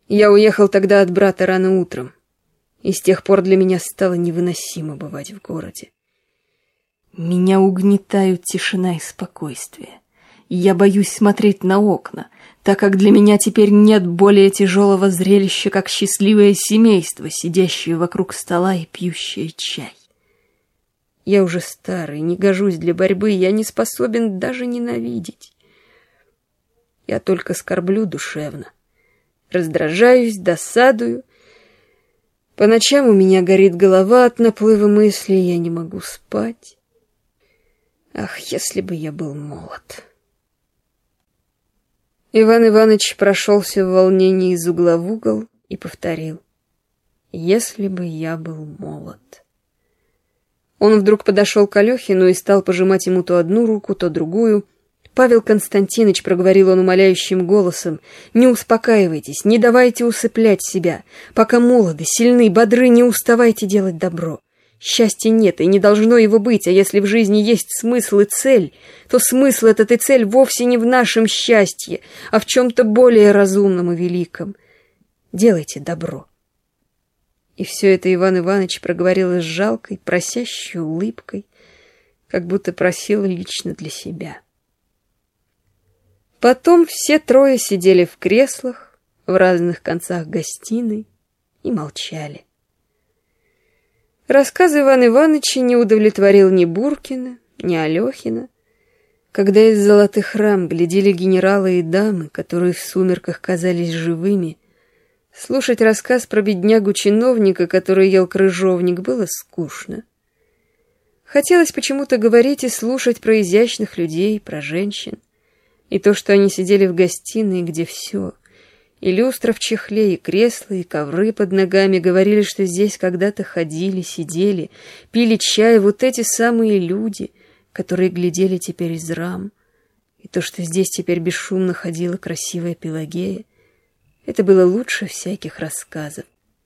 Я уехал тогда от брата рано утром, и с тех пор для меня стало невыносимо бывать в городе. Меня угнетают тишина и спокойствие. Я боюсь смотреть на окна, так как для меня теперь нет более тяжелого зрелища, как счастливое семейство, сидящее вокруг стола и пьющее чай. Я уже старый, не гожусь для борьбы, я не способен даже ненавидеть. Я только скорблю душевно, раздражаюсь, досадую. По ночам у меня горит голова от наплыва мыслей, я не могу спать. Ах, если бы я был молод! Иван Иванович прошелся в волнении из угла в угол и повторил: «Если бы я был молод». Он вдруг подошел к Алехину и стал пожимать ему то одну руку, то другую. «Павел Константинович», — проговорил он умоляющим голосом, — «не успокаивайтесь, не давайте усыплять себя. Пока молоды, сильны, бодры, не уставайте делать добро. Счастья нет и не должно его быть, а если в жизни есть смысл и цель, то смысл этот и цель вовсе не в нашем счастье, а в чем-то более разумном и великом. Делайте добро». И все это Иван Иванович проговорил с жалкой, просящей улыбкой, как будто просил лично для себя. Потом все трое сидели в креслах в разных концах гостиной и молчали. Рассказ Ивана Ивановича не удовлетворил ни Буркина, ни Алехина. Когда из золотых рам глядели генералы и дамы, которые в сумерках казались живыми, слушать рассказ про беднягу-чиновника, который ел крыжовник, было скучно. Хотелось почему-то говорить и слушать про изящных людей, про женщин. И то, что они сидели в гостиной, где все — и люстра в чехле, и кресла, и ковры под ногами — говорили, что здесь когда-то ходили, сидели, пили чай вот эти самые люди, которые глядели теперь из рам. И то, что здесь теперь бесшумно ходила красивая Пелагея, это было лучше всяких рассказов.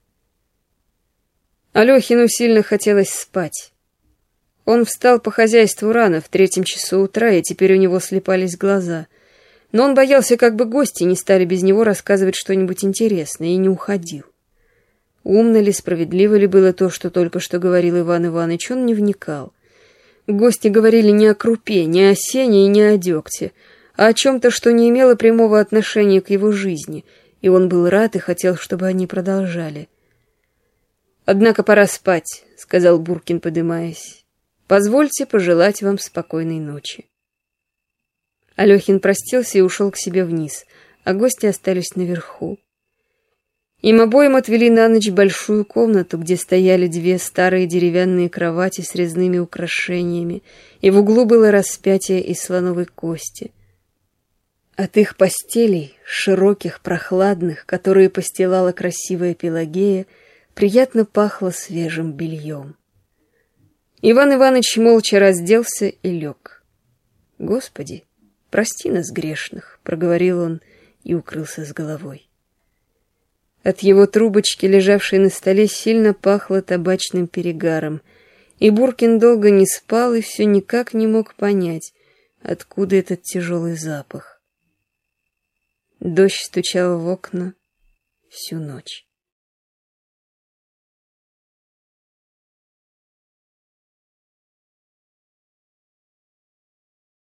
Алехину сильно хотелось спать. Он встал по хозяйству рано, в 3 часу утра, и теперь у него слепались глаза. Но он боялся, как бы гости не стали без него рассказывать что-нибудь интересное, и не уходил. Умно ли, справедливо ли было то, что только что говорил Иван Иванович, он не вникал. Гости говорили не о крупе, не о сене и не о дегте, а о чем-то, что не имело прямого отношения к его жизни, и он был рад и хотел, чтобы они продолжали. «Однако пора спать», — сказал Буркин, подымаясь. «Позвольте пожелать вам спокойной ночи». Алехин простился и ушел к себе вниз, а гости остались наверху. Им обоим отвели на ночь большую комнату, где стояли 2 старые деревянные кровати с резными украшениями, и в углу было распятие из слоновой кости. От их постелей, широких, прохладных, которые постилала красивая Пелагея, приятно пахло свежим бельем. Иван Иванович молча разделся и лег. «Господи, прости нас, грешных», — проговорил он и укрылся с головой. От его трубочки, лежавшей на столе, сильно пахло табачным перегаром, и Буркин долго не спал и все никак не мог понять, откуда этот тяжелый запах. Дождь стучал в окна всю ночь.